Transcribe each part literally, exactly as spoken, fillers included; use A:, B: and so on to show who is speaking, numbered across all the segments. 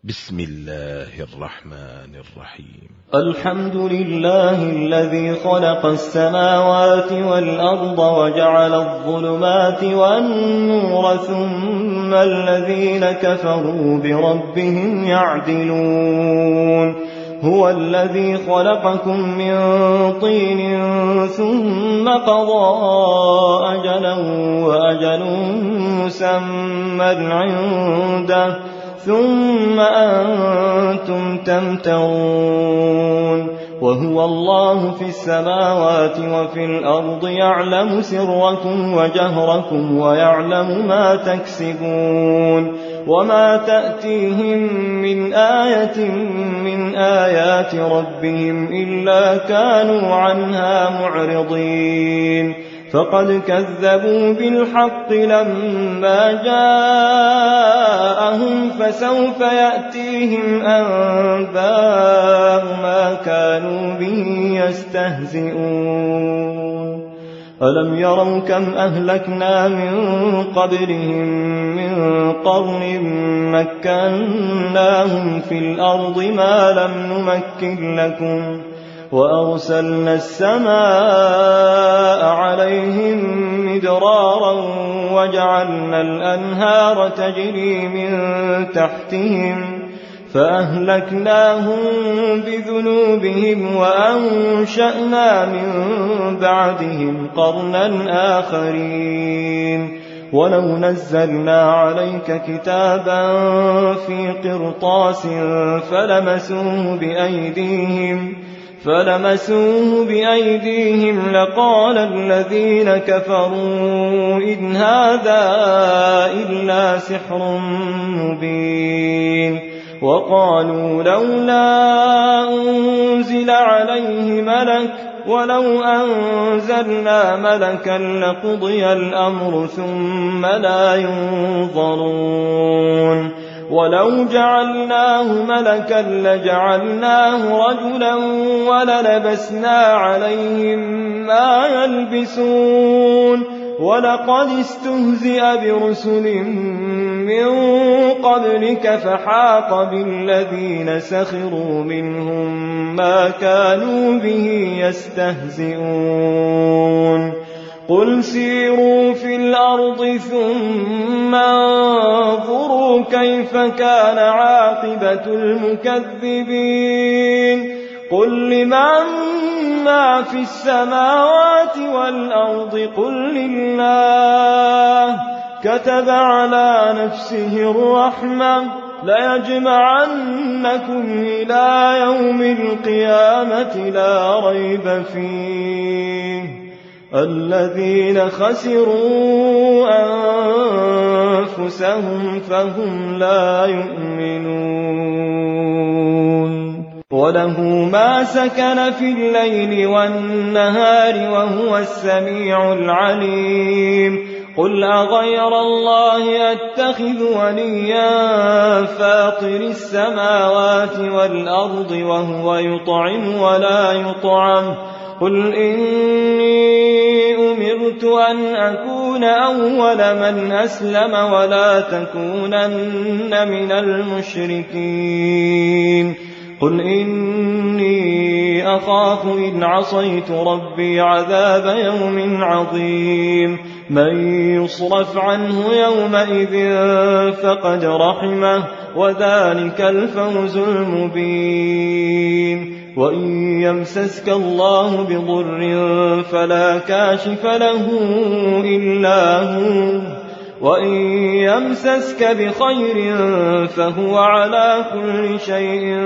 A: بسم الله الرحمن الرحيم.
B: الحمد لله الذي خلق السماوات والأرض وجعل الظلمات والنور ثم الذين كفروا بربهم يعدلون. هو الذي خلقكم من طين ثم قضى أجلا وأجل مسمى عنده ثم أنتم تمترون. وهو الله في السماوات وفي الأرض يعلم سركم وجهركم ويعلم ما تكسبون. وما تأتيهم من آية من آيات ربهم إلا كانوا عنها معرضين. فقد كذبوا بالحق لما جاءهم فسوف يأتيهم أنباء ما كانوا به يستهزئون. ألم يروا كم أهلكنا من قبلهم من قرن مكناهم في الأرض ما لم نمكن لكم وأرسلنا السماء عليهم مدرارا وجعلنا الأنهار تجري من تحتهم فأهلكناهم بذنوبهم وأنشأنا من بعدهم قرنا آخرين. ولو نزلنا عليك كتابا في قرطاس فلمسوه بأيديهم فلمسوه بأيديهم لقال الذين كفروا إن هذا إلا سحر مبين. وقالوا لولا أنزل عليه ملك ولو أنزلنا ملكا لقضي الأمر ثم لا ينظرون. ولو جعلناه ملكا لجعلناه رجلا وللبسنا عليهم ما يلبسون. ولقد استهزئ برسل من قبلك فحاق بالذين سخروا منهم ما كانوا به يستهزئون. قل سيروا في الأرض ثم انظروا كيف كان عاقبة المكذبين. قل لمن ما في السماوات والأرض قل لله كتب على نفسه الرحمة ليجمعنكم إلى يوم القيامة لا ريب فيه الذين خسروا أنفسهم فهم لا يؤمنون. وله ما سكن في الليل والنهار وهو السميع العليم. قل أغير الله أتخذ وليا فاطر السماوات والأرض وهو يطعم ولا يطعم. قل إني أمرت أن أكون أول من أسلم ولا تكونن من المشركين. قل إني أخاف إن عصيت ربي عذاب يوم عظيم. من يصرف عنه يومئذ فقد رحمه وذلك الفوز المبين. وإن يمسسك الله بضر فلا كاشف له إلا هو وإن يمسسك بخير فهو على كل شيء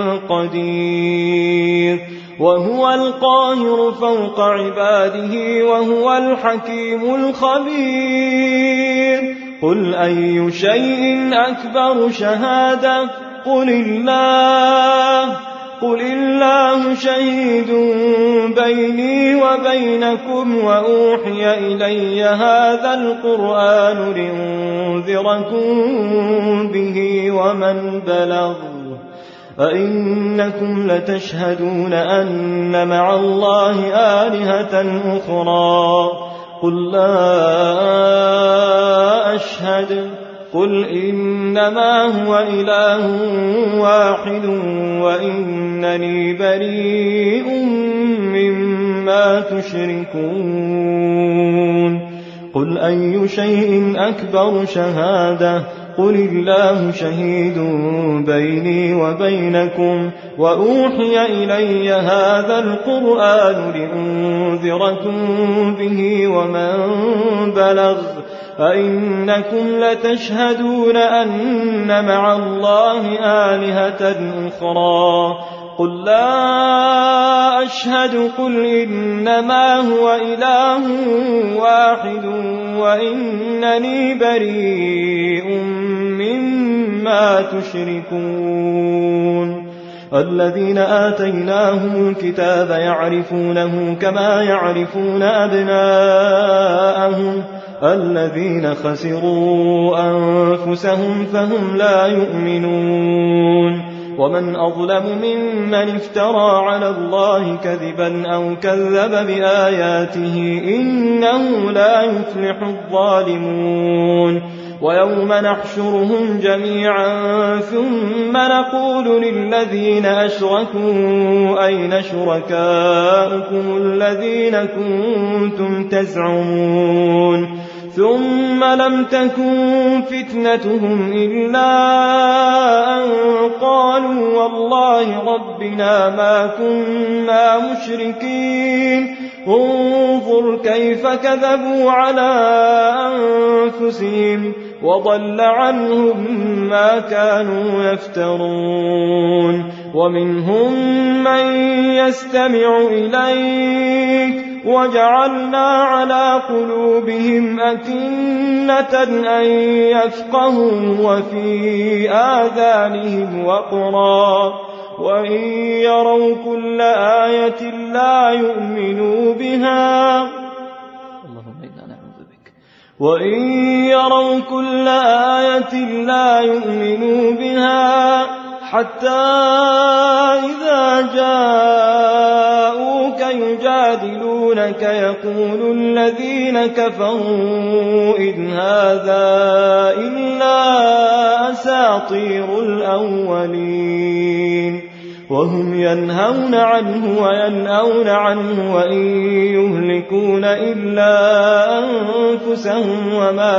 B: قدير. وهو القاهر فوق عباده وهو الحكيم الخبير. قل أي شيء أكبر شهادة قل الله قل الله شهيد بيني وبينكم وأوحي إلي هذا القرآن لأنذركم به ومن بلغ. أئنكم لتشهدون أن مع الله آلهة أخرى قل لا أشهد قل إنما هو إله واحد وإنني بريء مما تشركون قل أي شيء أكبر شهادة قل الله شهيد بيني وبينكم وأوحي إلي هذا القرآن لأنذركم به ومن بلغ أئنكم لتشهدون أن مع الله آلهة أخرى قل لا أشهد قل إنما هو إله واحد وإنني بريء مما تشركون الذين آتيناهم الكتاب يعرفونه كما يعرفون أبناءهم الذين خسروا أنفسهم فهم لا يؤمنون ومن أظلم ممن افترى على الله كذبا أو كذب بآياته إنه لا يفلح الظالمون ويوم نحشرهم جميعا ثم نقول للذين أشركوا أين شركاؤكم الذين كنتم تزعمون ثم لم تكن فتنتهم إلا أن قالوا والله ربنا ما كنا مشركين انظر كيف كذبوا على أنفسهم وضل عنهم ما كانوا يفترون ومنهم من يستمع إليك وجعلنا على قلوبهم أكنة أن يفقهوا وفي آذانهم وقرا وإن يروا كل آية لا يؤمنوا بها اللهم إنا نعوذ بك وإن يروا كل آية لا يؤمنوا بها حتى إذا جاءوك يجادلونك يقول الذين كفروا إن هذا إلا أساطير الأولين وهم ينهون عنه وينأون عنه وإن يهلكون إلا أنفسهم وما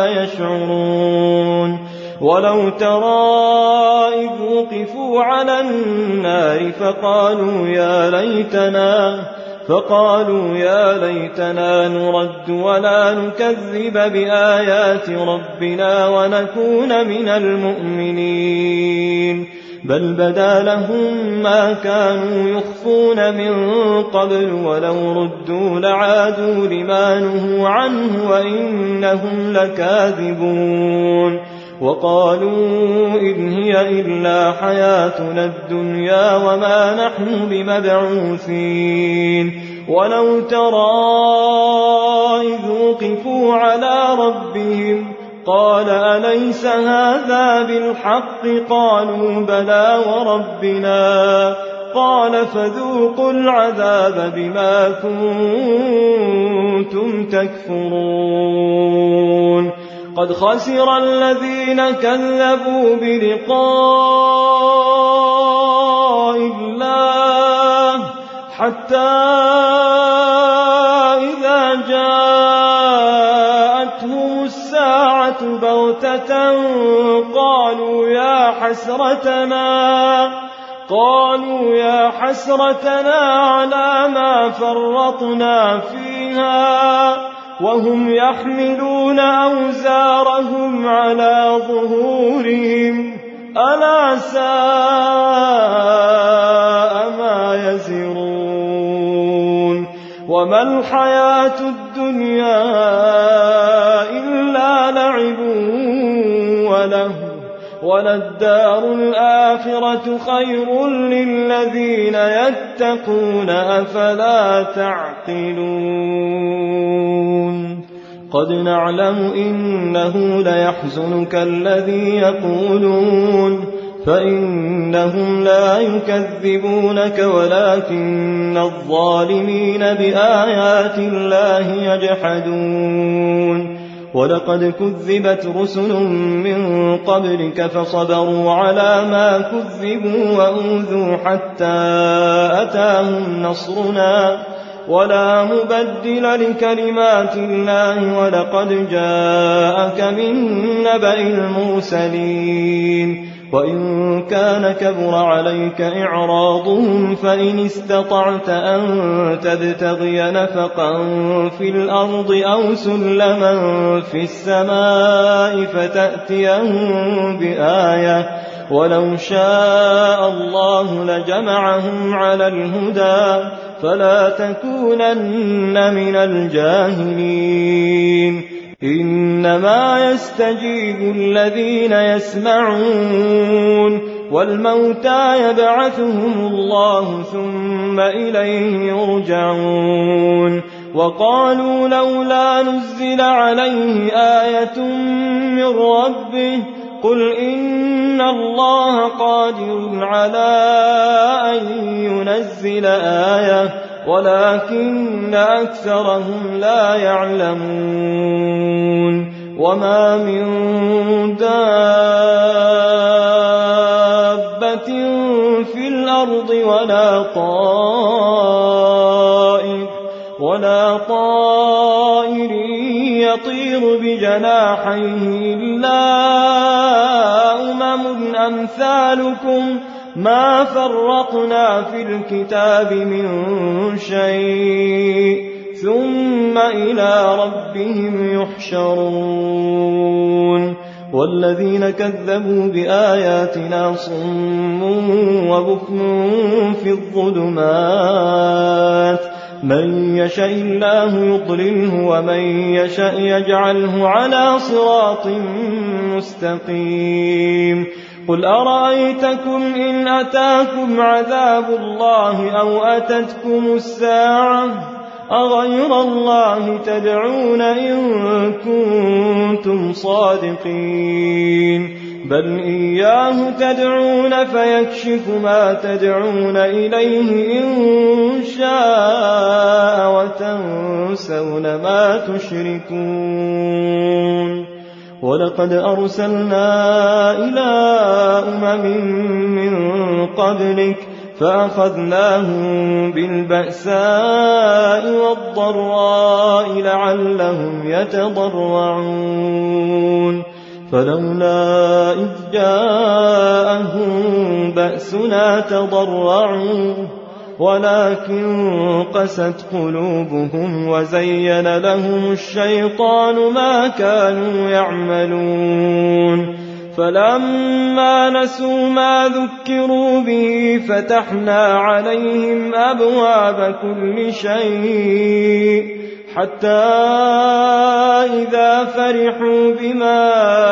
B: يشعرون ولو ترى إذ وقفوا على النار فقالوا يا ليتنا فقالوا يا ليتنا نرد ولا نكذب بآيات ربنا ونكون من المؤمنين بل بدا لهم ما كانوا يخفون من قبل ولو ردوا لعادوا لما نهوا عنه وإنهم لكاذبون وقالوا إن هي إلا حياتنا الدنيا وما نحن بمبعوثين ولو ترى إذ وقفوا على ربهم قال أليس هذا بالحق قالوا بلى وربنا قال فذوقوا العذاب بما كنتم تكفرون قد خسر الذين كذبوا بلقاء الله حتى إذا جاءتهم الساعة بغتة قالوا يا حسرتنا قالوا يا حسرتنا على ما فرطنا فيها وهم يحملون أوزارهم على ظهورهم ألا ساء ما يزرون وما الحياة الدنيا إلا لعب وله وللدار الآخرة خير للذين يتقون أفلا تعقلون قد نعلم إنه ليحزنك الذي يقولون فإنهم لا يكذبونك ولكن الظالمين بآيات الله يجحدون ولقد كذبت رسل من قبلك فصبروا على ما كذبوا وأوذوا حتى أتاهم نصرنا ولا مبدل لكلمات الله ولقد جاءك من نبأ المرسلين وإن كان كبر عليك إعراضهم فإن استطعت أن تبتغي نفقا في الأرض أو سلما في السماء فتأتيهم بآية ولو شاء الله لجمعهم على الهدى فلا تكونن من الجاهلين إنما يستجيب الذين يسمعون والموتى يبعثهم الله ثم إليه يرجعون وقالوا لولا نزل عليه آية من ربه قل إن الله قادر على أن ينزل آية ولكن أكثرهم لا يعلمون وما من دابة في الأرض ولا طائر ولا طائر يطير بجناحيه إلا أمم أمثالكم ما فرقنا في الكتاب من شيء ثم إلى ربهم يحشرون والذين كذبوا بآياتنا صم وبكم في الظلمات من يشاء الله يضلله ومن يشاء يجعله على صراط مستقيم قل أرأيتكم إن أتاكم عذاب الله أو أتتكم الساعة أغير الله تدعون إن كنتم صادقين بل إياه تدعون فيكشف ما تدعون إليه إن شاء وتنسون ما تشركون ولقد أرسلنا إلى أمم من قبلك فأخذناهم بالبأساء والضراء لعلهم يتضرعون فلولا إذ جاءهم بأسنا تضرعوا ولكن قست قلوبهم وزين لهم الشيطان ما كانوا يعملون فلما نسوا ما ذكروا به فتحنا عليهم أبواب كل شيء حتى إذا فرحوا بما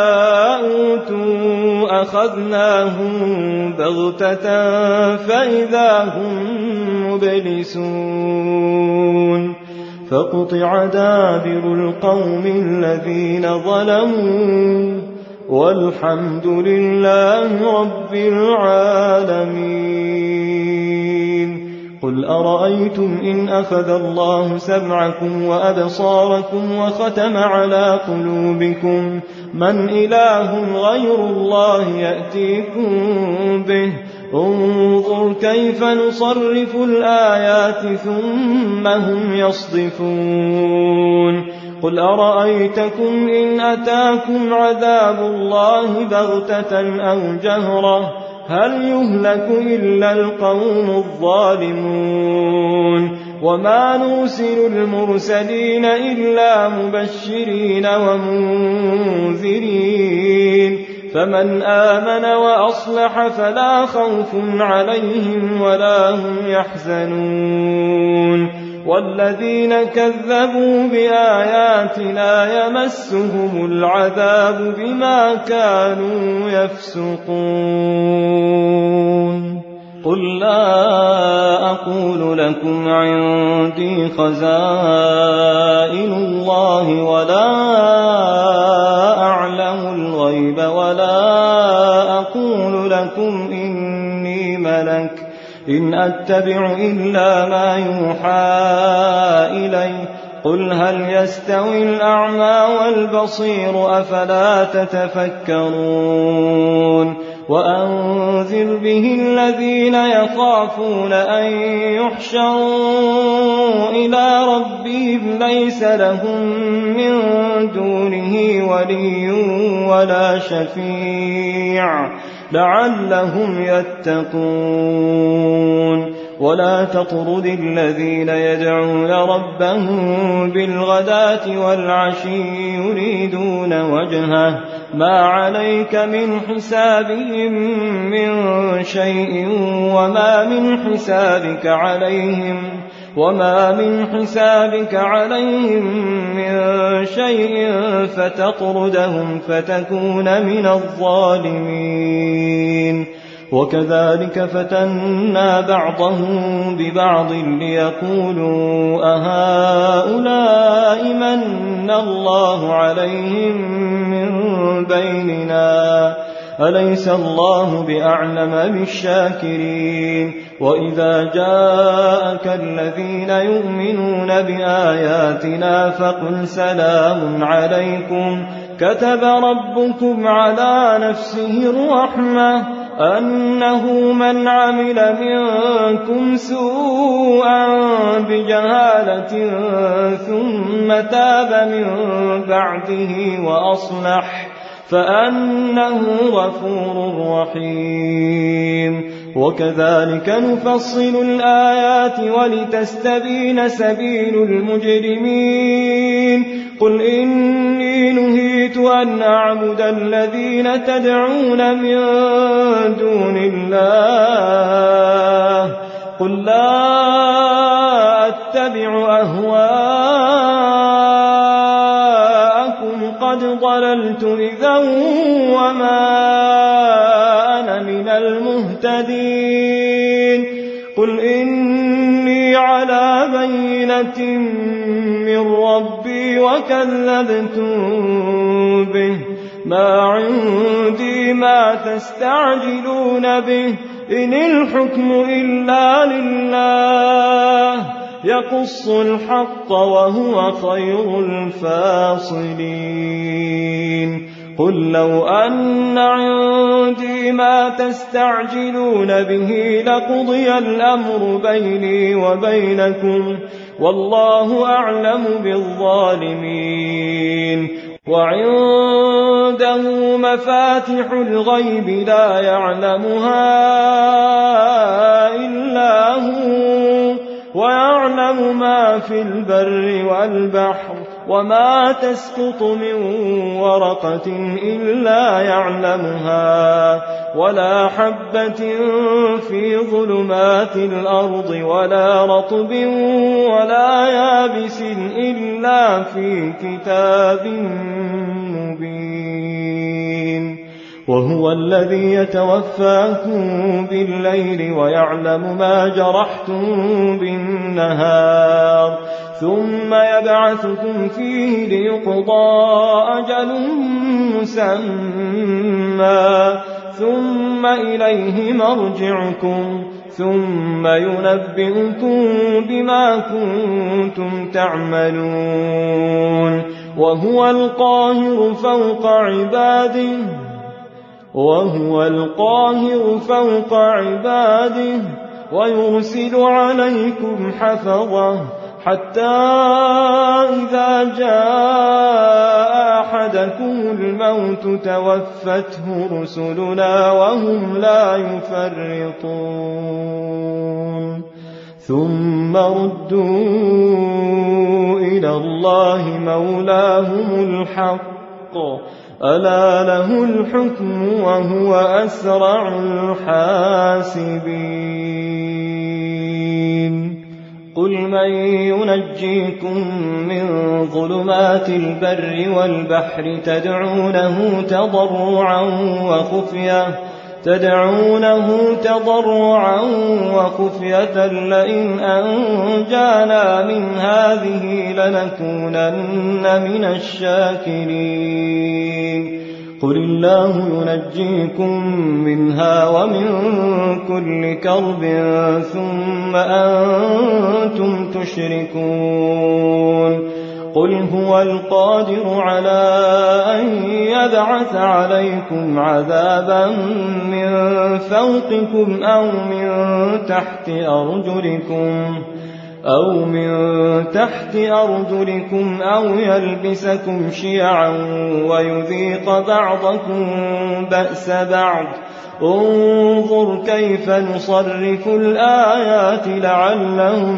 B: أوتوا أخذناهم بغتة فإذا هم مبلسون فقطع دابر القوم الذين ظلموا والحمد لله رب العالمين قل أرأيتم إن أخذ الله سمعكم وأبصاركم وختم على قلوبكم من إله غير الله يأتيكم به انظر كيف نصرف الآيات ثم هم يصدفون قل أرأيتكم إن أتاكم عذاب الله بغتة أو جهرة هل يهلك إلا القوم الظالمون وما نرسل المرسلين إلا مبشرين ومنذرين فمن آمن وأصلح فلا خوف عليهم ولا هم يحزنون والذين كذبوا بآياتنا يمسهم العذاب بما كانوا يفسقون قل لا أقول لكم عندي خزائن الله ولا أعلم الغيب ولا أقول لكم إني ملك إن أتبع إلا ما يوحى إلي قل هل يستوي الأعمى والبصير أفلا تتفكرون وأنذر به الذين يخافون أن يحشروا إلى ربهم ليس لهم من دونه ولي ولا شفيع لعلهم يتقون ولا تطرد الذين يدعون ربهم بالغداة والعشي يريدون وجهه ما عليك من حسابهم من شيء وما من حسابك عليهم وما من حسابك عليهم من شيء فتطردهم فتكون من الظالمين وكذلك فتنا بعضهم ببعض ليقولوا أهؤلاء من الله عليهم من بيننا أليس الله بأعلم بالشاكرين وإذا جاءك الذين يؤمنون بآياتنا فقل سلام عليكم كتب ربكم على نفسه الرحمة أنه من عمل منكم سوءا بجهالة ثم تاب من بعده وأصلح فأنه غفور رحيم وكذلك نفصل الآيات ولتستبين سبيل المجرمين قل إني نهيت أن أعبد الذين تدعون من دون الله قل لا أتبع أهواءكم قد ضللت إذا وما أنا من المهتدين قل إني على بينة من ربي وكذبتم به ما عندي ما تستعجلون به إن الحكم إلا لله يقص الحق وهو خير الفاصلين قل لو أن عندي ما تستعجلون به لقضي الأمر بيني وبينكم والله أعلم بالظالمين وعنده مفاتح الغيب لا يعلمها إلا هو ويعلم ما في البر والبحر وما تسقط من ورقة إلا يعلمها ولا حبة في ظلمات الأرض ولا رطب ولا يابس إلا في كتاب مبين وهو الذي يتوفاكم بالليل ويعلم ما جرحتم بالنهار ثم يبعثكم فيه ليقضى أجل مسمى ثم إليه مرجعكم ثم ينبئكم بما كنتم تعملون وهو القاهر فوق عباده وهو القاهر فوق عباده ويرسل عليكم حفظه حتى إذا جاء أحدكم الموت توفته رسلنا وهم لا يفرطون ثم ردوا إلى الله مولاهم الحق ألا له الحكم وهو أسرع الحاسبين قل من ينجيكم من ظلمات البر والبحر تدعونه تضرعا وخفية تدعونه تضرعا وخفية لئن أنجانا من هذه لنكونن من الشاكرين قل الله ينجيكم منها ومن كل كرب ثم أنتم تشركون قل هو القادر على أن يبعث عليكم عذابا من فوقكم أو من تحت أرجلكم أو من تحت أرجلكم أو يلبسكم شيعا ويذيق بعضكم بأس بعض انظر كيف نصرف الآيات لعلهم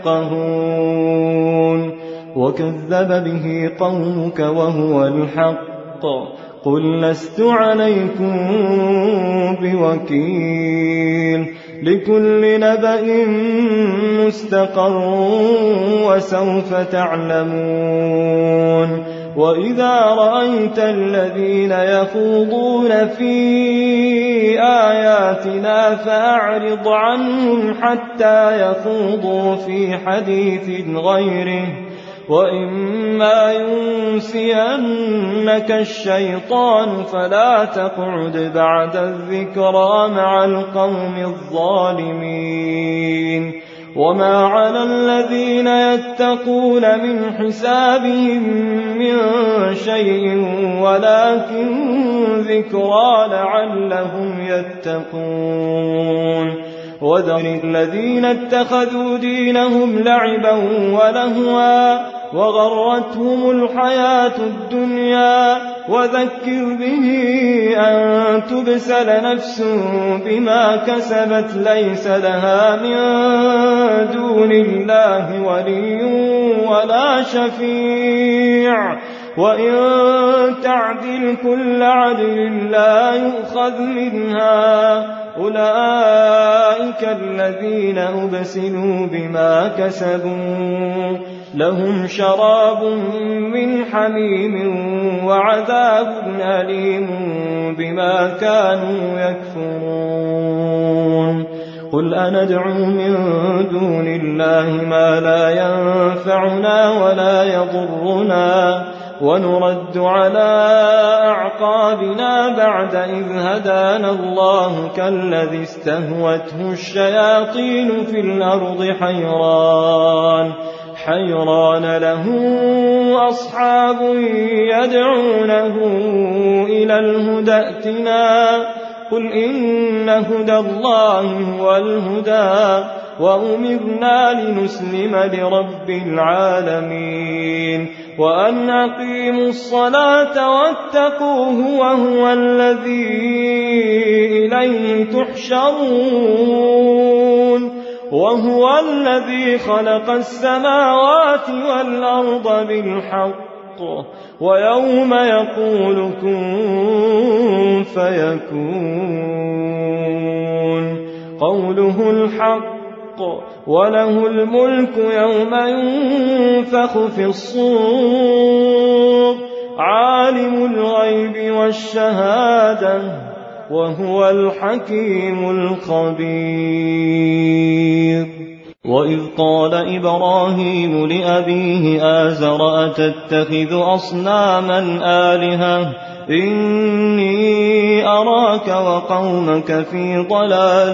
B: يفقهون وكذب به قومك وهو الحق قل لست عليكم بوكيل لكل نبأ مستقر وسوف تعلمون وإذا رأيت الذين يخوضون في آياتنا فأعرض عنهم حتى يخوضوا في حديث غيره وإما ينسينك الشيطان فلا تقعد بعد الذكرى مع القوم الظالمين وما على الذين يتقون من حسابهم من شيء ولكن ذكرى لعلهم يتقون وذر الذين اتخذوا دينهم لعبا ولهوا وغرتهم الحياة الدنيا وذكر به أن تبسل نفس بما كسبت ليس لها من دون الله ولي ولا شفيع وإن تعدل كل عدل لا يؤخذ منها أولئك الذين أبسلوا بما كسبوا لهم شراب من حميم وعذاب أليم بما كانوا يكفرون قل أندعو من دون الله ما لا ينفعنا ولا يضرنا ونرد على أعقابنا بعد إذ هدانا الله كالذي استهوته الشياطين في الأرض حيران حيران له أصحاب يدعونه إلى الهدى ائتنا قل إن هدى الله هو الهدى وأمرنا لنسلم لرب العالمين وأن أقيموا الصلاة واتقوه وهو الذي إليه تحشرون وهو الذي خلق السماوات والأرض بالحق ويوم يقول كن فيكون قوله الحق وله الملك يوم ينفخ في الصور عالم الغيب والشهادة وهو الحكيم الخبير وإذ قال إبراهيم لأبيه آزر أتتخذ أصناما آلهة إني أراك وقومك في ضلال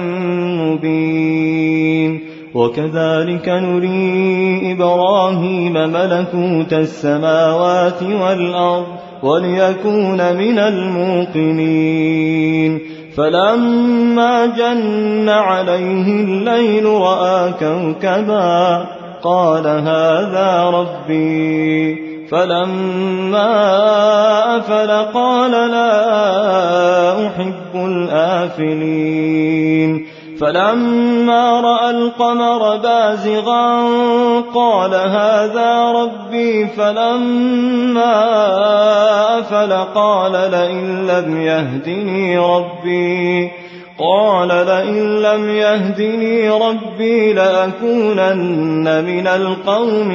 B: مبين وكذلك نري إبراهيم ملكوت السماوات والأرض وليكون من الموقنين فلما جن عليه الليل رأى كوكبا قال هذا ربي فلما أفل قال لا أحب الآفلين فلما رأى القمر بازغا قال هذا ربي فلما أفل قال لئن لم يهدني ربي قال لئن لم يهدني ربي لأكونن من القوم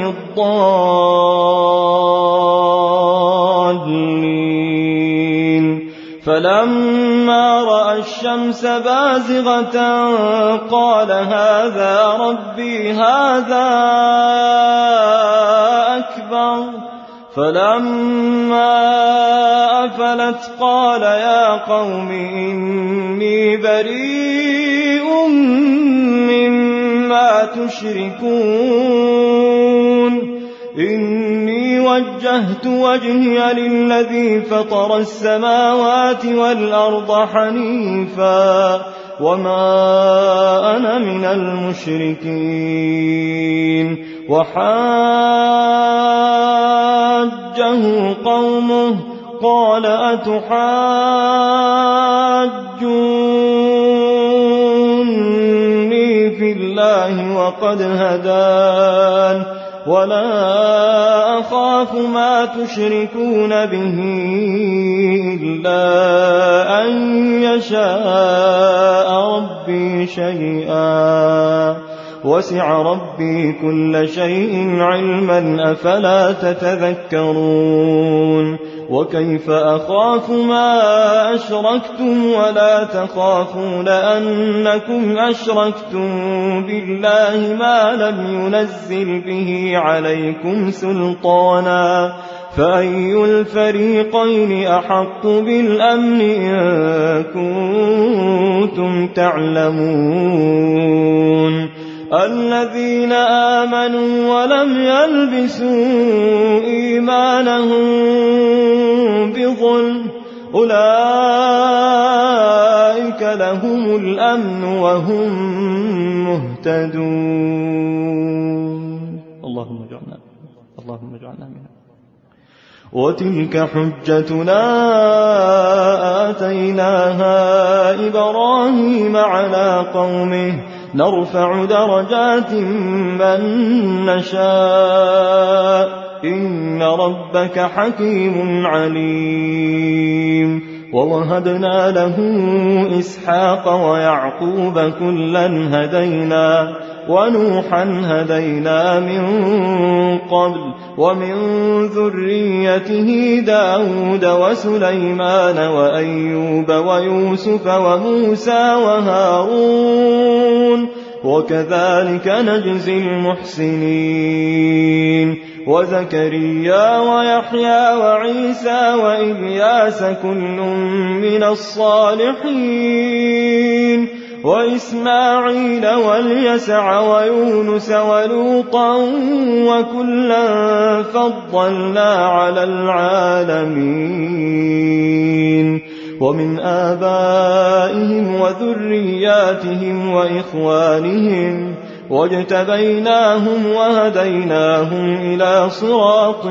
B: الضالين فلما رأى الشمس بازغة قال هذا ربي هذا أكبر فلما أفلت قال يا قوم إني بريء مما تشركون إني وجهت وجهي للذي فطر السماوات والأرض حنيفا وما أنا من المشركين وحاجه قومه قال أتحاجوني في الله وقد هدان ولا أخاف ما تشركون به إلا أن يشاء ربي شيئا وسع ربي كل شيء علما أفلا تتذكرون وكيف أخاف ما أشركتم ولا تخافون أنكم أشركتم بالله ما لم ينزل به عليكم سلطانا فأي الفريقين أحق بالأمن إن كنتم تعلمون الذين آمنوا ولم يلبسوا إيمانهم بظلم أولئك لهم الأمن وهم مهتدون اللهم اجعلنا اللهم اجعلنا منهم وتلك حجتنا آتيناها إبراهيم على قومه نرفع درجات من نشاء إن ربك حكيم عليم ووهبنا له إسحاق ويعقوب كلا هدينا ونوحا هدينا من قبل ومن ذريته داود وسليمان وأيوب ويوسف وموسى وهارون وكذلك نجزي المحسنين وزكريا ويحيى وعيسى وإلياس كل من الصالحين وإسماعيل واليسع ويونس ولوطا وكلا فضلنا على العالمين ومن آبائهم وذرياتهم وإخوانهم واجتبيناهم وهديناهم إلى صراط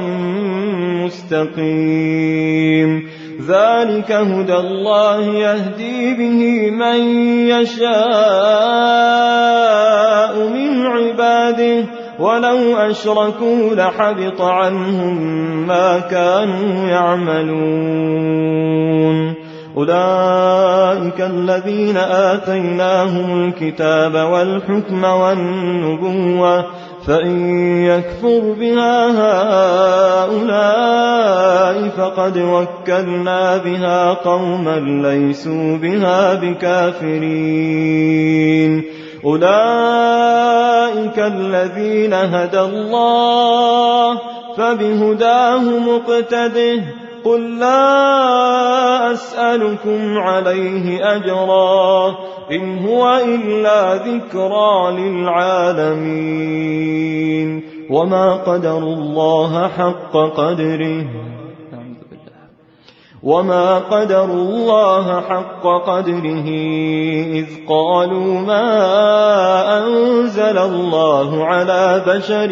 B: مستقيم ذلك هدى الله يهدي به من يشاء من عباده ولو أشركوا لحبط عنهم ما كانوا يعملون أولئك الذين آتيناهم الكتاب والحكم والنبوة فإن يكفر بها هؤلاء فقد وكلنا بها قوما ليسوا بها بكافرين أولئك الذين هدى الله فبهداه مقتده قل لا أسألكم عليه أجرا إن هو إلا ذكرى للعالمين وما قدروا الله حق قدره وما قدروا الله حق قدره إذ قالوا ما أنزل الله على بشر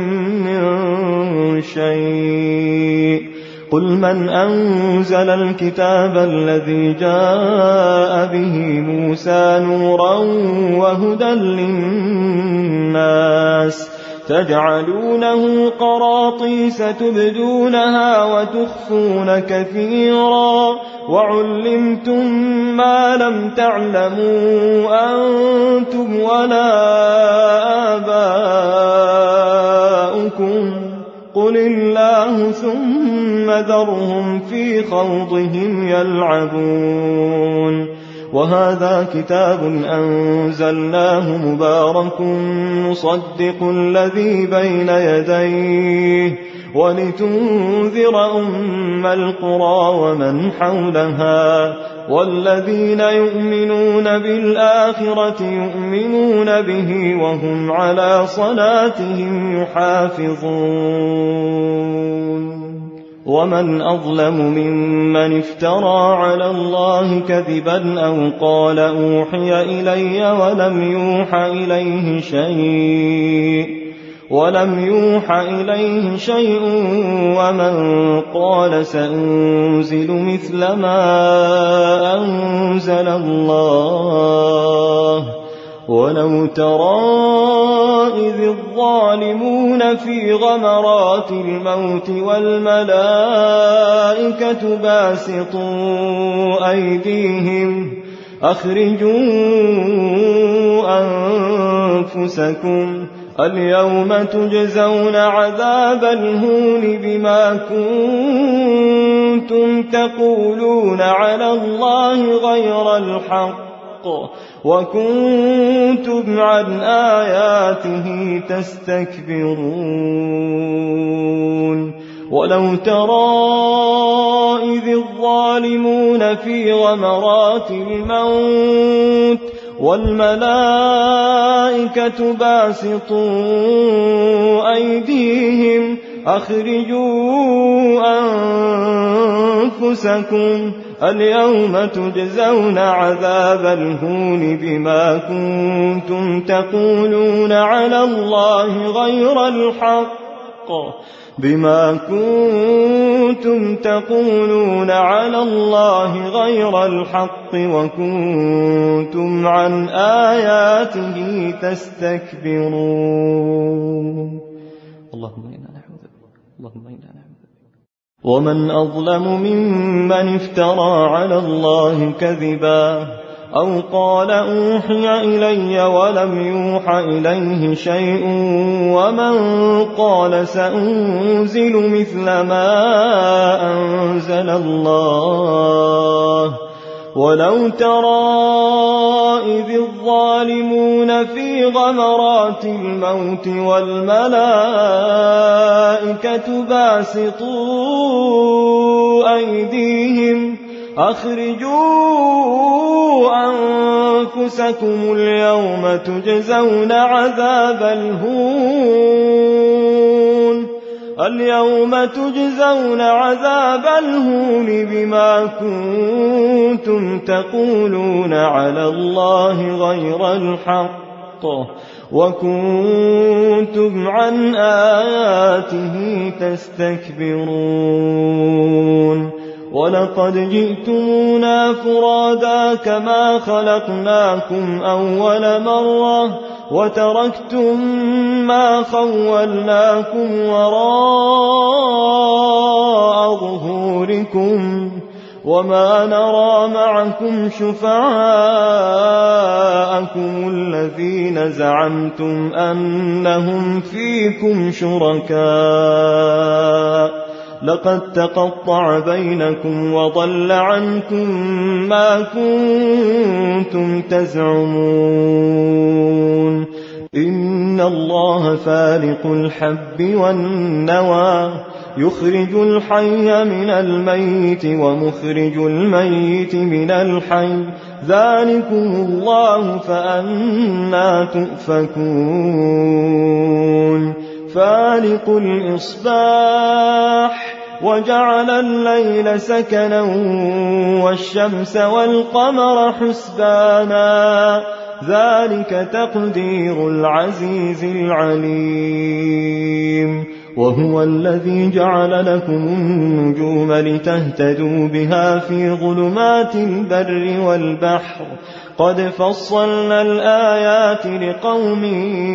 B: من شيء قل من أنزل الكتاب الذي جاء به موسى نورا وهدى للناس تجعلونه قراطيس تبدونها وتخفون كثيرا وعلمتم ما لم تعلموا أنتم ولا آباؤكم قل الله ثم ذرهم في خوضهم يلعبون وهذا كتاب أنزلناه مبارك مصدق الذي بين يديه ولتنذر أم القرى ومن حولها والذين يؤمنون بالآخرة يؤمنون به وهم على صلاتهم يحافظون ومن أظلم ممن افترى على الله كذبا أو قال أوحي إلي ولم يوح إليه شيء ولم يوح إليه شيء ومن قال سأنزل مثل ما أنزل الله ولو ترى إذ الظالمون في غمرات الموت والملائكة باسطوا أيديهم أخرجوا أنفسكم اليوم تجزون عذاب الهون بما كنتم تقولون على الله غير الحق وكنتم عن آياته تستكبرون ولو ترى إذ الظالمون في غمرات الموت والملائكة باسطوا أيديهم أخرجوا أنفسكم اليوم تجزون عذاب الهون بما كنتم تقولون على الله غير الحق بما كنتم تقولون على الله غير الحق وكنتم عن آياته تستكبرون. اللهم إنا نعوذ بك اللهم إنا نعوذ بك. ومن أظلم ممن افترى على الله كذبا أو قال أوحي إلي ولم يوح إليه شيء ومن قال سأنزل مثل ما أنزل الله ولو ترى إذ الظالمون في غمرات الموت والملائكة باسطوا أيديهم أخرجوا أنفسكم اليوم تجزون عذاب الهون اليوم تجزون عذاب الهون بما كنتم تقولون على الله غير الحق وكنتم عن آياته تستكبرون. ولقد جئتمونا فرادا كما خلقناكم أول مرة وتركتم ما خولناكم وراء ظهوركم وما نرى معكم شفعاءكم الذين زعمتم أنهم فيكم شركاء لقد تقطع بينكم وضل عنكم ما كنتم تزعمون. إن الله فالق الحب والنوى يخرج الحي من الميت ومخرج الميت من الحي ذلكم الله فأنى تؤفكون. فالق الإصباح وجعل الليل سكنا والشمس والقمر حسبانا ذلك تقدير العزيز العليم. وهو الذي جعل لكم النجوم لتهتدوا بها في ظلمات البر والبحر قد فصلنا الآيات لقوم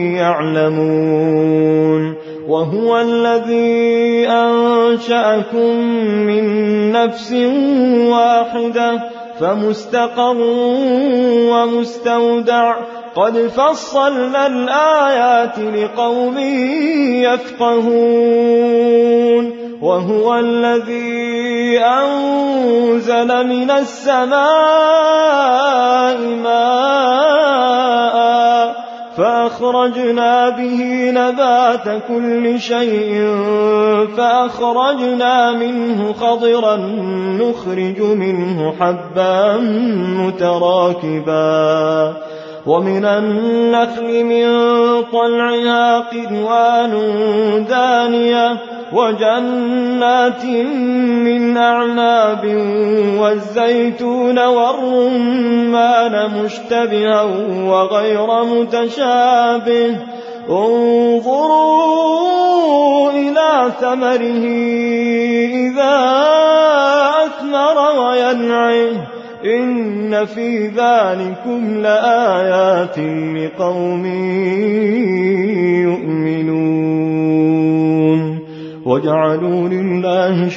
B: يعلمون. وهو الذي أنشأكم من نفس واحدة فمستقر ومستودع قد فصلنا الآيات لقوم يفقهون. وهو الذي أنزل من السماء ماء فأخرجنا به نبات كل شيء فأخرجنا منه خضرا نخرج منه حبا متراكبا ومن النخل من طلعها قنوان دانية وجنات من أعناب والزيتون والرمان مشتبها وغير متشابه انظروا إلى ثمره إذا أثمر وينعه إن في ذلكم لآيات لقوم يؤمنون وجعلوا لله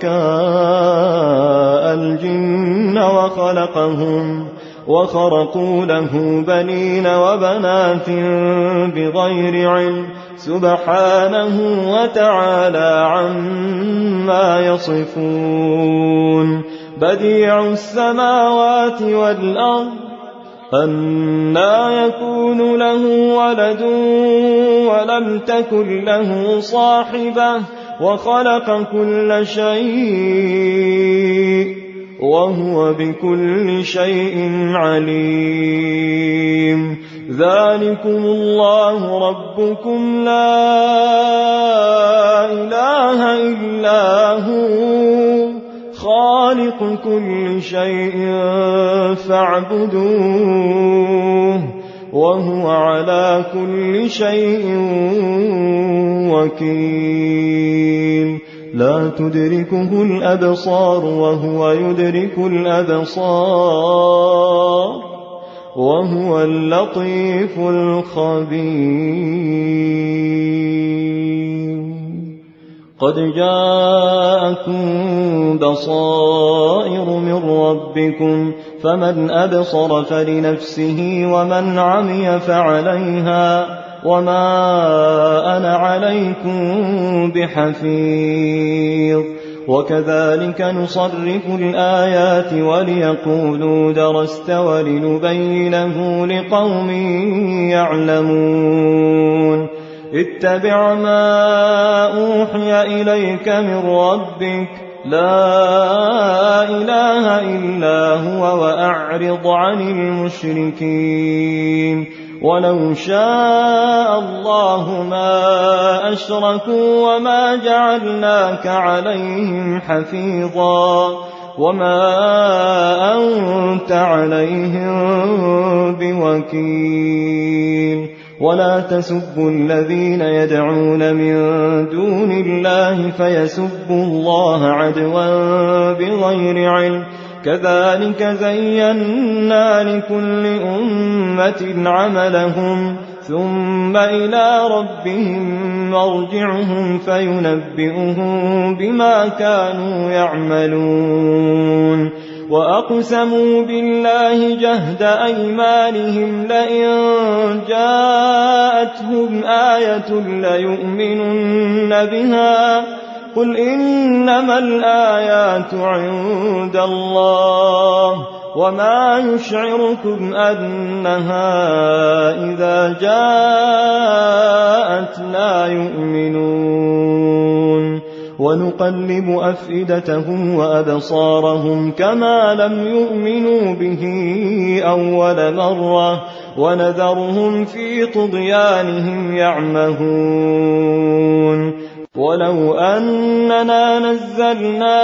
B: شركاء الجن وخلقهم وخرقوا له بنين وبنات بغير علم سبحانه وتعالى عما يصفون بديع السماوات والأرض أنى يكون له ولد ولم تكن له صاحبة وخلق كل شيء وهو بكل شيء عليم ذلكم الله ربكم لا إله إلا هو خالق كل شيء فاعبدوه وهو على كل شيء وكيل لا تدركه الأبصار وهو يدرك الأبصار وهو اللطيف الخبير قد جاءكم بصائر من ربكم فمن أبصر فلنفسه ومن عمي فعليها وما أنا عليكم بحفيظ وكذلك نصرف الآيات وليقولوا درست ولنبينه لقوم يعلمون اتبع ما أوحي إليك من ربك لا إله إلا هو وأعرض عن المشركين ولو شاء الله ما أشركوا وما جعلناك عليهم حفيظا وما أنت عليهم بوكيل ولا تسبوا الذين يدعون من دون الله فيسبوا الله عدوا بغير علم كذلك زينا لكل أمة عملهم ثم إلى ربهم مرجعهم فينبئهم بما كانوا يعملون وأقسموا بالله جهد أيمانهم لئن جاءتهم آية ليؤمنن بها قل إنما الآيات عند الله وما يشعركم أنها إذا جاءت لا يؤمنون ونقلب أفئدتهم وأبصارهم كما لم يؤمنوا به أول مرة ونذرهم في طغيانهم يعمهون ولو أننا نزلنا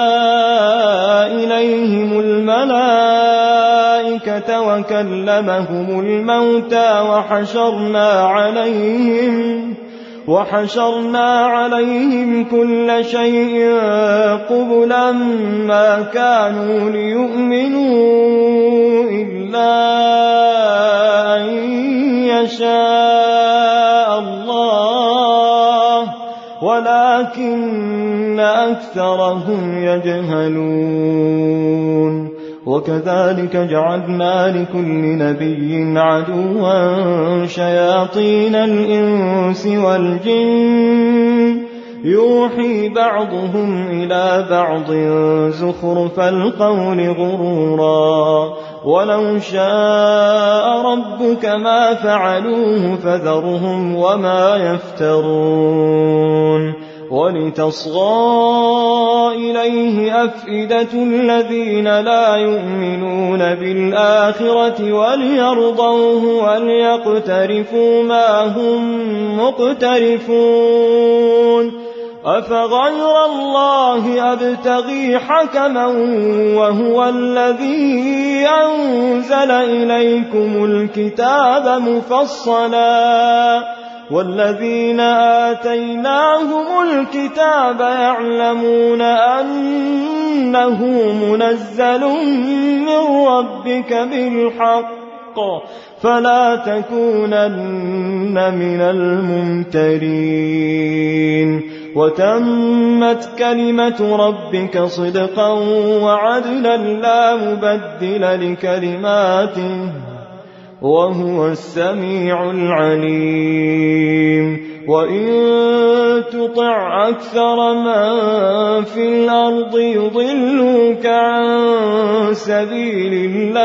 B: إليهم الملائكة وكلمهم الموتى وحشرنا عليهم وحشرنا عليهم كل شيء قبلا ما كانوا ليؤمنوا إلا أن يشاء الله ولكن أكثرهم يجهلون وكذلك جعلنا لكل نبي عدوا شياطين الإنس والجن يوحي بعضهم إلى بعض زخرف القول غرورا ولو شاء ربك ما فعلوه فذرهم وما يفترون ولتصغى إليه أفئدة الذين لا يؤمنون بالآخرة وليرضوه وليقترفوا ما هم مقترفون أفغير الله أبتغي حكما وهو الذي أنزل إليكم الكتاب مفصلا والذين آتيناهم الكتاب يعلمون أنه منزل من ربك بالحق فلا تكونن من الممترين وتمت كلمة ربك صدقا وعدلا لا مبدل لكلماته وهو السميع العليم وإن تطع أكثر من في الأرض يضلوك عن سبيل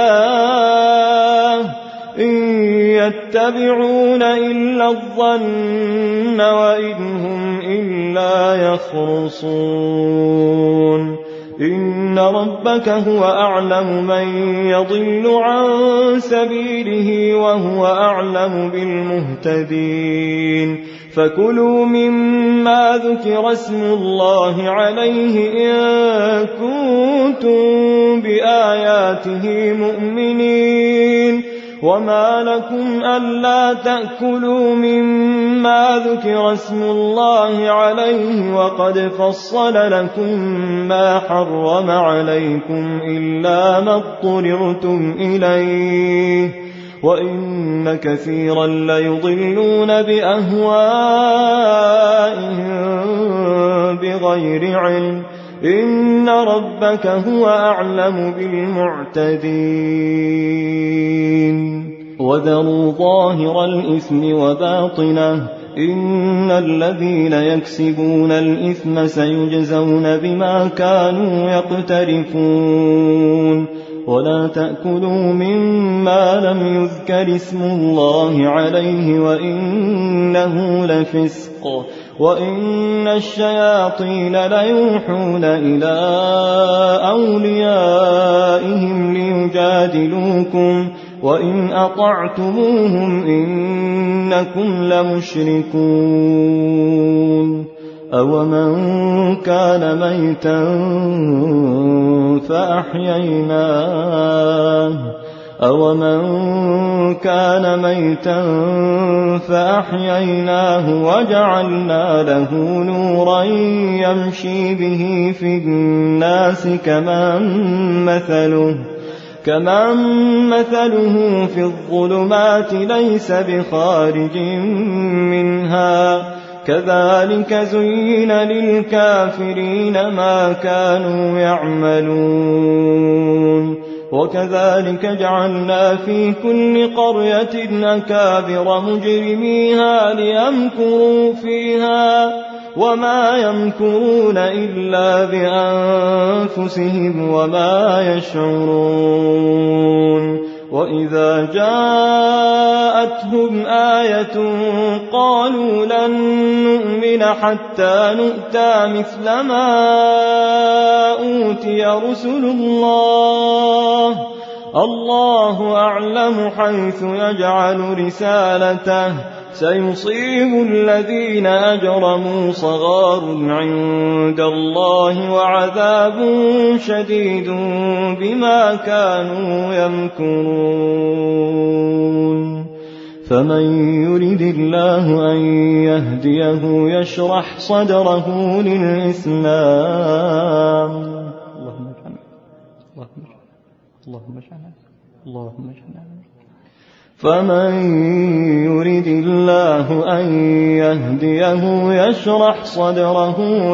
B: الله إن يتبعون إلا الظن وإن هم إلا يخرصون إن ربك هو أعلم من يضل عن سبيله وهو أعلم بالمهتدين فكلوا مما ذكر اسم الله عليه إن كنتم بآياته مؤمنين وما لكم ألا تأكلوا مما ذكر اسم الله عليه وقد فصل لكم ما حرم عليكم إلا ما اضطررتم إليه وإن كثيرا ليضلون بأهوائهم بغير علم إن ربك هو أعلم بالمعتدين وذروا ظاهر الإثم وباطنه إن الذين يكسبون الإثم سيجزون بما كانوا يقترفون ولا تأكلوا مما لم يذكر اسم الله عليه وإنه لفسق وإن الشياطين ليوحون إلى أوليائهم ليجادلوكم وإن أطعتموهم إنكم لمشركون أومن كان ميتا فأحييناه أومن كان ميتا فأحييناه وجعلنا له نورا يمشي به في الناس كمن مثله كمن مثله في الظلمات ليس بخارج منها كذلك زين للكافرين ما كانوا يعملون وكذلك جعلنا في كل قرية أكابر مجرميها ليمكروا فيها وما يمكرون إلا بأنفسهم وما يشعرون وإذا جاءتهم آية قالوا لن نؤمن حتى نؤتى مثل ما أوتي رسل الله الله أعلم حيث يجعل رسالته سيصيب الذين أجرموا صغار عند الله وعذاب شديد بما كانوا يمكرون فمن يرد الله أن يهديه يشرح صدره للإسلام اللهم اجعلنا اللهم اجعلنا اللهم اجعلنا فمن يرد الله أن يهديه يشرح صدره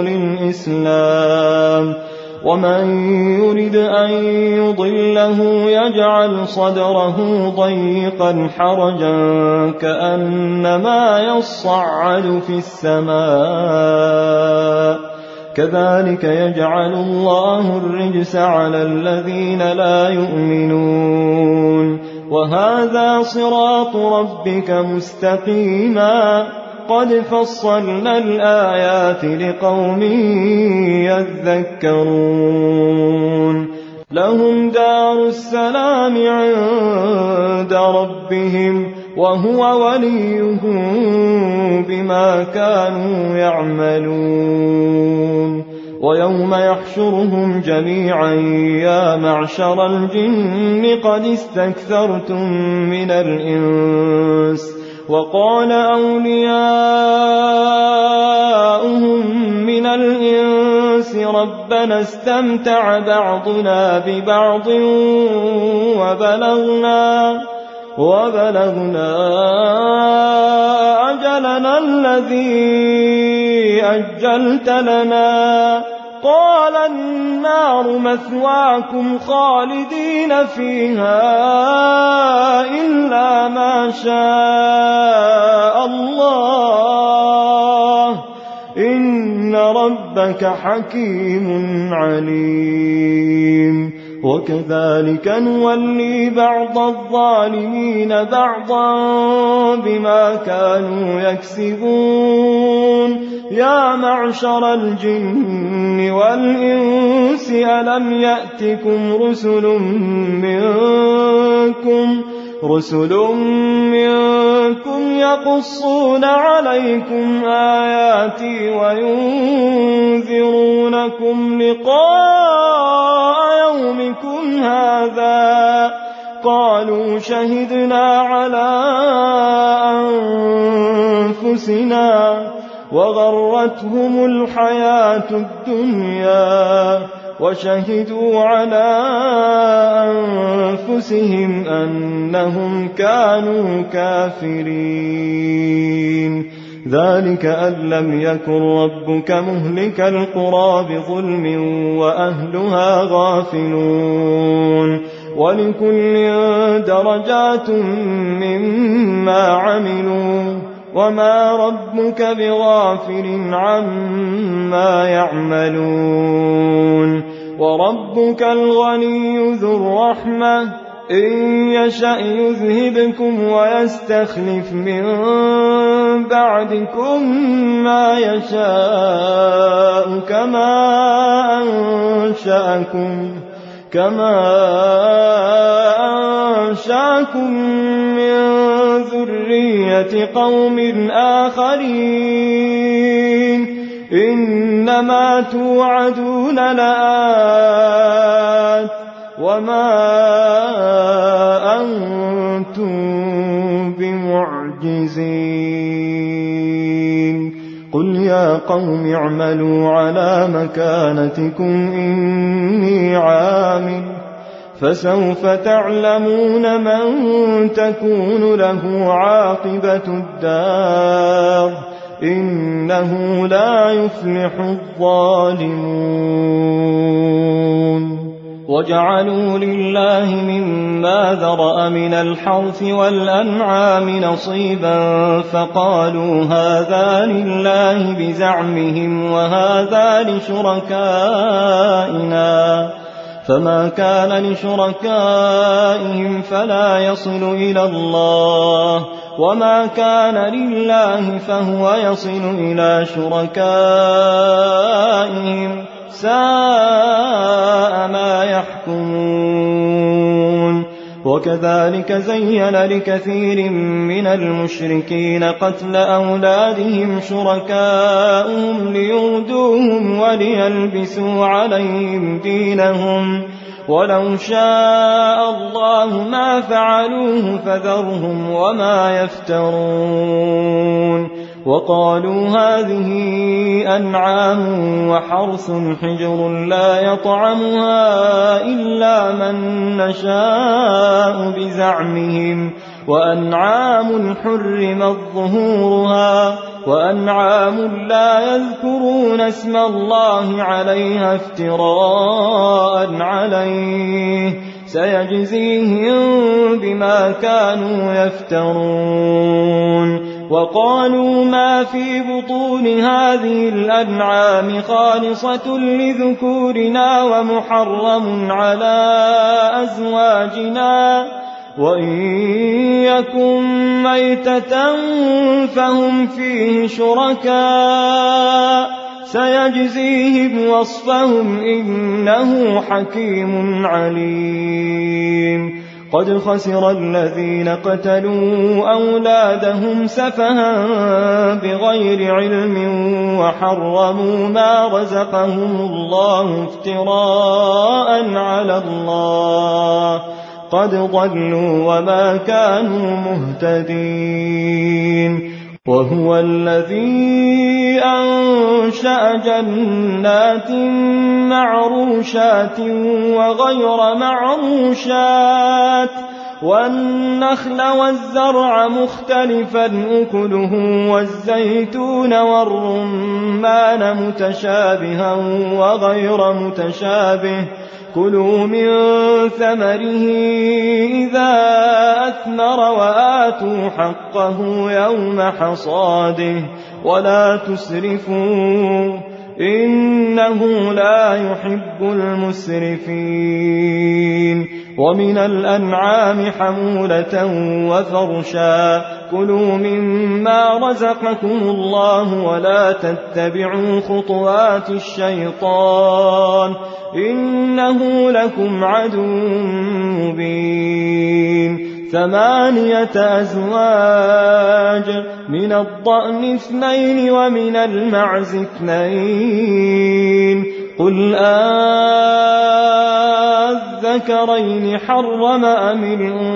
B: للإسلام ومن يرد أن يضله يجعل صدره ضيقا حرجا كأنما يصعد في السماء كذلك يجعل الله الرجس على الذين لا يؤمنون وهذا صراط ربك مستقيما قد فصلنا الآيات لقوم يذكرون لهم دار السلام عند ربهم وهو وليهم بما كانوا يعملون. ويوم يحشرهم جميعا يا معشر الجن قد استكثرتم من الإنس وقال أولياؤهم من الإنس ربنا استمتع بعضنا ببعض وبلغنا وبلغنا أجلنا الذي أجلت لنا قال النار مثواكم خالدين فيها إلا ما شاء الله إن ربك حكيم عليم. وكذلك نولي بعض الظالمين بعضا بما كانوا يكسبون. يا معشر الجن والإنس ألم يأتكم رسل منكم رسل منكم يقصون عليكم آياتي وينذرونكم لقاء يومكم هذا قالوا شهدنا على أنفسنا وغرتهم الحياة الدنيا وشهدوا على أنفسهم أنهم كانوا كافرين. ذلك أن لم يكن ربك مهلك القرى بظلم وأهلها غافلون. ولكل درجات مما عملوا وما ربك بغافل عما يعملون. وربك الغني ذو الرحمة إن يشأ يذهبكم ويستخلف من بعدكم ما يشاء كما أنشأكم كما أنشأكم من ذرية قوم آخرين إنما توعدون لآت وما أنتم بمعجزين. قل يا قوم اعملوا على مكانتكم إني عامل فسوف تعلمون من تكون له عاقبة الدار إنه لا يفلح الظالمون. وجعلوا لله مما ذرأ من الحرث والأنعام نصيبا فقالوا هذا لله بزعمهم وهذا لشركائنا فما كان لشركائهم فلا يصل إلى الله وما كان لله فهو يصل إلى شركائهم ساء ما يحكمون. وكذلك زين لكثير من المشركين قتل أولادهم شركاؤهم ليردوهم وليلبسوا عليهم دينهم ولو شاء الله ما فعلوه فذرهم وما يفترون. وقالوا هذه أنعام وحرث حجر لا يطعمها إلا من نشاء بزعمهم وأنعام حرمت ظهورها وأنعام لا يذكرون اسم الله عليها افتراء عليه سيجزيهم بما كانوا يفترون. وقالوا ما في بطون هذه الأنعام خالصة لذكورنا ومحرم على أزواجنا وإن يكن ميتة فهم فيه شركاء سيجزيهم وصفهم إنه حكيم عليم. قد خسر الذين قتلوا أولادهم سفها بغير علم وحرموا ما رزقهم الله افتراء على الله قد ضلوا وما كانوا مهتدين. وهو الذي أنشأ جنات معروشات وغير معروشات والنخل والزرع مختلفا أكله والزيتون والرمان متشابها وغير متشابه كلوا من ثمره إذا أثمر وآتوا حقه يوم حصاده ولا تسرفوا إنه لا يحب المسرفين. ومن الأنعام حمولة وفرشا كلوا مما رزقكم الله ولا تتبعوا خطوات الشيطان إنه لكم عدو مبين. ثمانية أزواج من الضأن اثنين ومن المعز اثنين قل أذكرين حرم أم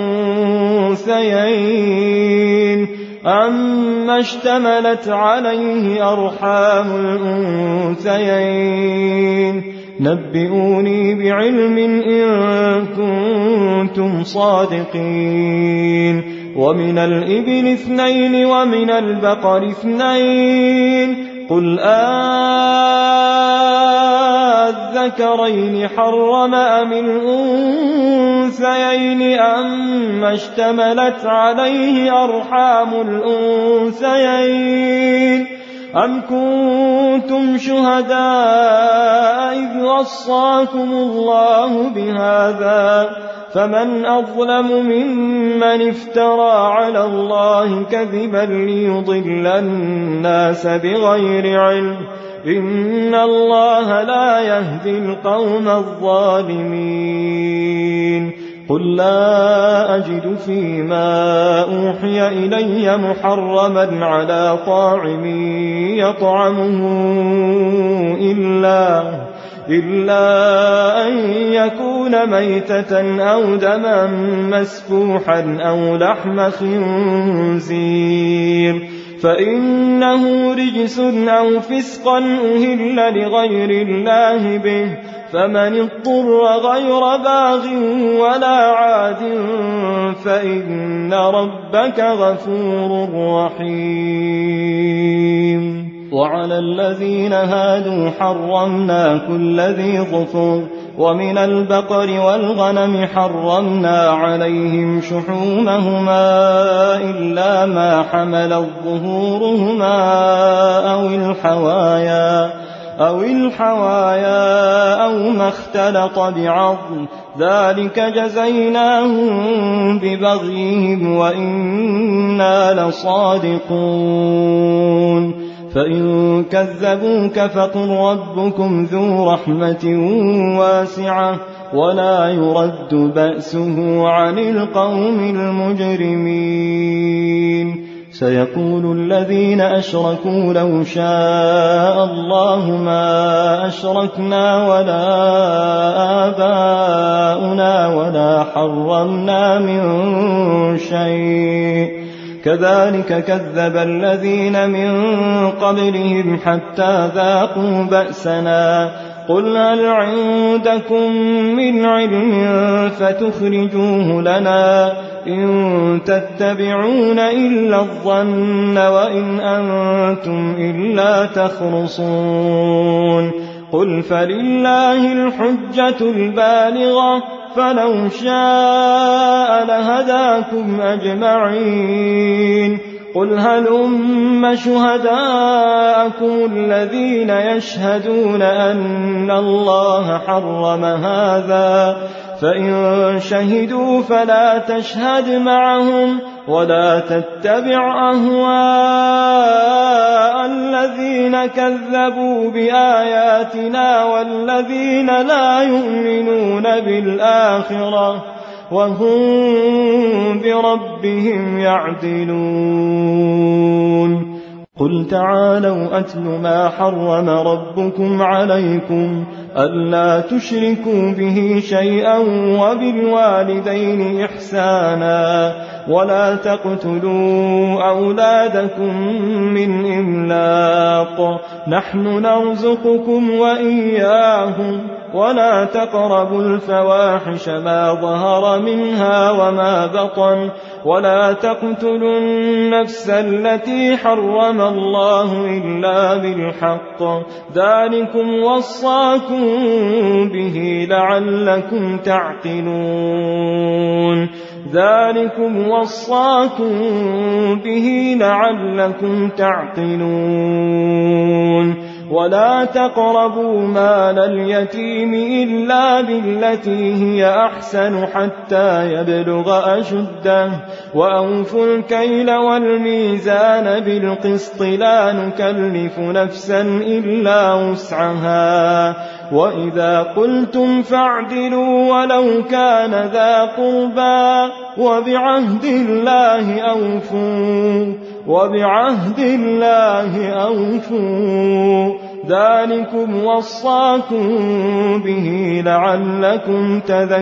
B: الأنثيين أما اشتملت عليه أرحام الأنثيين نبئوني بعلم إن كنتم صادقين. ومن الإبل اثنين ومن البقر اثنين قل أذكرين حرم أم الأنثيين أما اشتملت عليه أرحام الأنثيين أم كنتم شهداء إذ وصاكم الله بهذا فمن أظلم ممن افترى على الله كذبا ليضل الناس بغير علم إن الله لا يهدي القوم الظالمين. قل لا أجد فيما أوحي إلي محرما على طاعم يطعمه إلا, إلا أن يكون ميتة أو دما مسفوحا أو لحم خنزير فإنه رجس أو فسقا أهل لغير الله به فمن اضطر غير باغ ولا عاد فإن ربك غفور رحيم. وعلى الذين هادوا حرمنا كل ذي ظفر ومن البقر والغنم حرمنا عليهم شحومهما إلا ما حملت ظهورهما أو الحوايا أو الحوايا أو ما اختلط بعظم ذلك جزيناهم ببغيهم وإنا لصادقون. فإن كذبوك فقل ربكم ذو رحمة واسعة ولا يرد بأسه عن القوم المجرمين. سيقول الذين أشركوا لو شاء الله ما أشركنا ولا آباؤنا ولا حرمنا من شيء كذلك كذب الذين من قبلهم حتى ذاقوا بأسنا قل هل عندكم من علم فتخرجوه لنا إن تتبعون إلا الظن وإن أنتم إلا تخرصون. قل فلله الحجة البالغة فلو شاء لهداكم أجمعين. قل هلم شهداءكم الذين يشهدون أن الله حرم هذا فإن شهدوا فلا تشهد معهم ولا تتبع أهواء الذين كذبوا بآياتنا والذين لا يؤمنون بالآخرة وهم بربهم يعدلون قل تعالوا أتل ما حرم ربكم عليكم ألا تشركوا به شيئا وبالوالدين إحسانا ولا تقتلوا أولادكم من إملاق نحن نرزقكم وإياهم ولا تقربوا الفواحش ما ظهر منها وما بطن ولا تقتلوا النفس التي حرم الله إلا بالحق ذلكم وصاكم به لعلكم تعقلون ذلكم وصاكم به لعلكم تعقلون ولا تقربوا مال اليتيم إلا بالتي هي أحسن حتى يبلغ أشده وأوفوا الكيل والميزان بالقسط لا نكلف نفسا إلا وسعها وإذا قلتم فاعدلوا ولو كان ذا قربى وبعهد الله أوفوا وبعهد الله أوفوا ذلكم وصاكم به لعلكم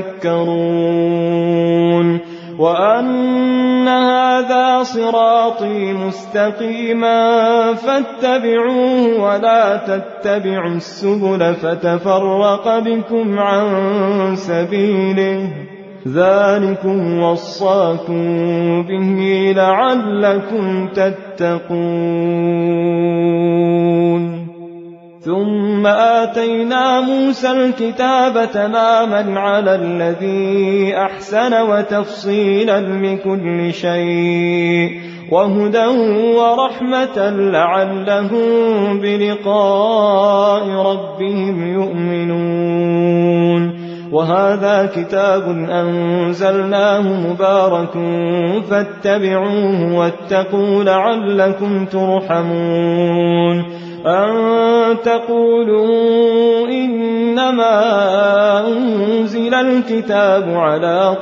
B: تذكرون وأن هذا صراطي مستقيما فاتبعوه ولا تتبعوا السبل فتفرق بكم عن سبيله ذلكم وصاكم به لعلكم تتقون ثم آتينا موسى الكتاب تماما على الذي أحسن وتفصيلا لكل شيء وهدى ورحمة لعلهم بلقاء ربهم يؤمنون وهذا كتاب أنزلناه مبارك فاتبعوه واتقوا لعلكم ترحمون أن تقولوا إنما أنزل الكتاب على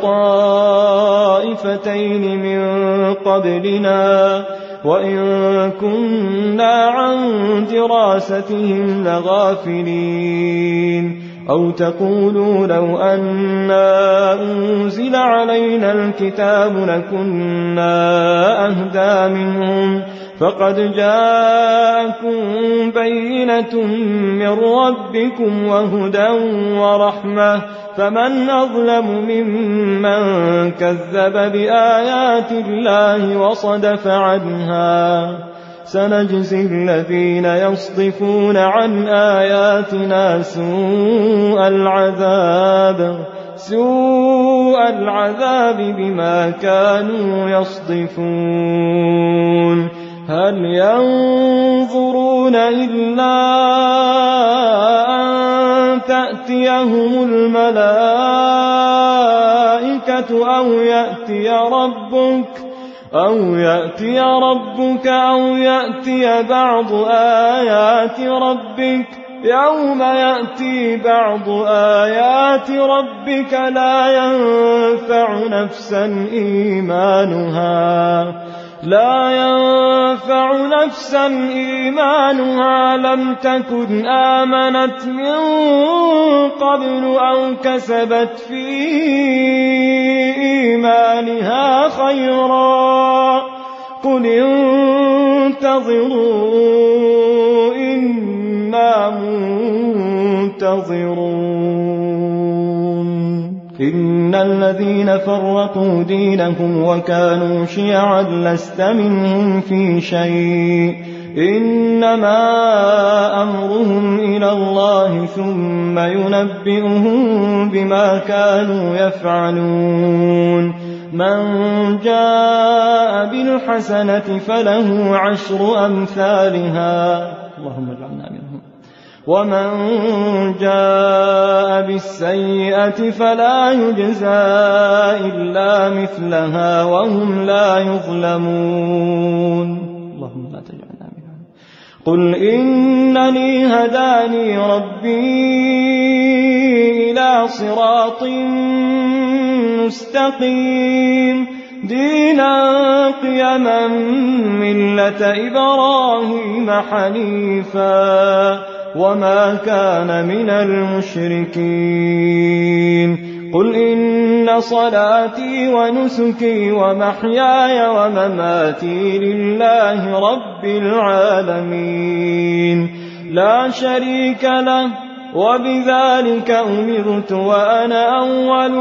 B: طائفتين من قبلنا وإن كنا عن دراستهم لغافلين أو تقولوا لو أنا أنزل علينا الكتاب لكنا أهدى منهم فقد جاءكم بينة من ربكم وهدى ورحمة فمن أظلم ممن كذب بآيات الله وصدف عنها سنجزي الذين يصدفون عن آياتنا سوء العذاب سوء العذاب بما كانوا يصدفون هل ينظرون إلا أن تأتيهم الملائكة أو يأتي ربك أو يأتي ربك أو يأتي بعض آيات ربك يوم يأتي بعض آيات ربك لا ينفع نفسا إيمانها لا ينفع نفسا إيمانها لم تكن آمنت من قبل أو كسبت في إيمانها خيرا قل انتظروا إنا منتظرون إن الذين فرقوا دينهم وكانوا شيعا لست منهم في شيء إنما أمرهم إلى الله ثم ينبئهم بما كانوا يفعلون من جاء بالحسنة فله عشر أمثالها اللهم اجعلنا منهم ومن جاء بالسيئة فلا يجزى إلا مثلها وهم لا يظلمون اللهم لا تجعلنا منهم قل إنني هداني ربي إلى صراط مستقيم دينا قيما ملة إبراهيم حنيفا وما كان من المشركين قل إن صلاتي ونسكي ومحياي ومماتي لله رب العالمين لا شريك له وبذلك أمرت وأنا أول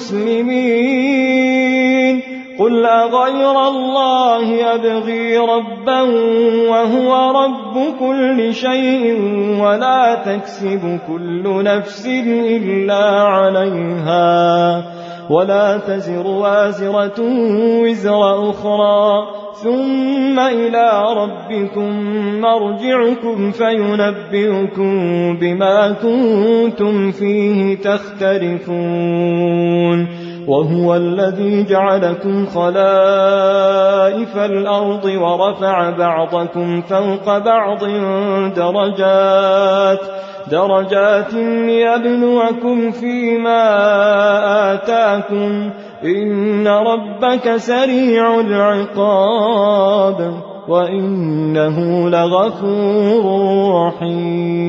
B: المسلمين قل أغير الله أبغي ربا وهو رب كل شيء ولا تكسب كل نفس إلا عليها ولا تزر وازرة وزر أخرى ثم إلى ربكم مرجعكم فينبئكم بما كنتم فيه تختلفون وهو الذي جعلكم خلائف الأرض ورفع بعضكم فوق بعض درجات درجات ليبلوكم فيما آتاكم إن ربك سريع العقاب وإنه لغفور رحيم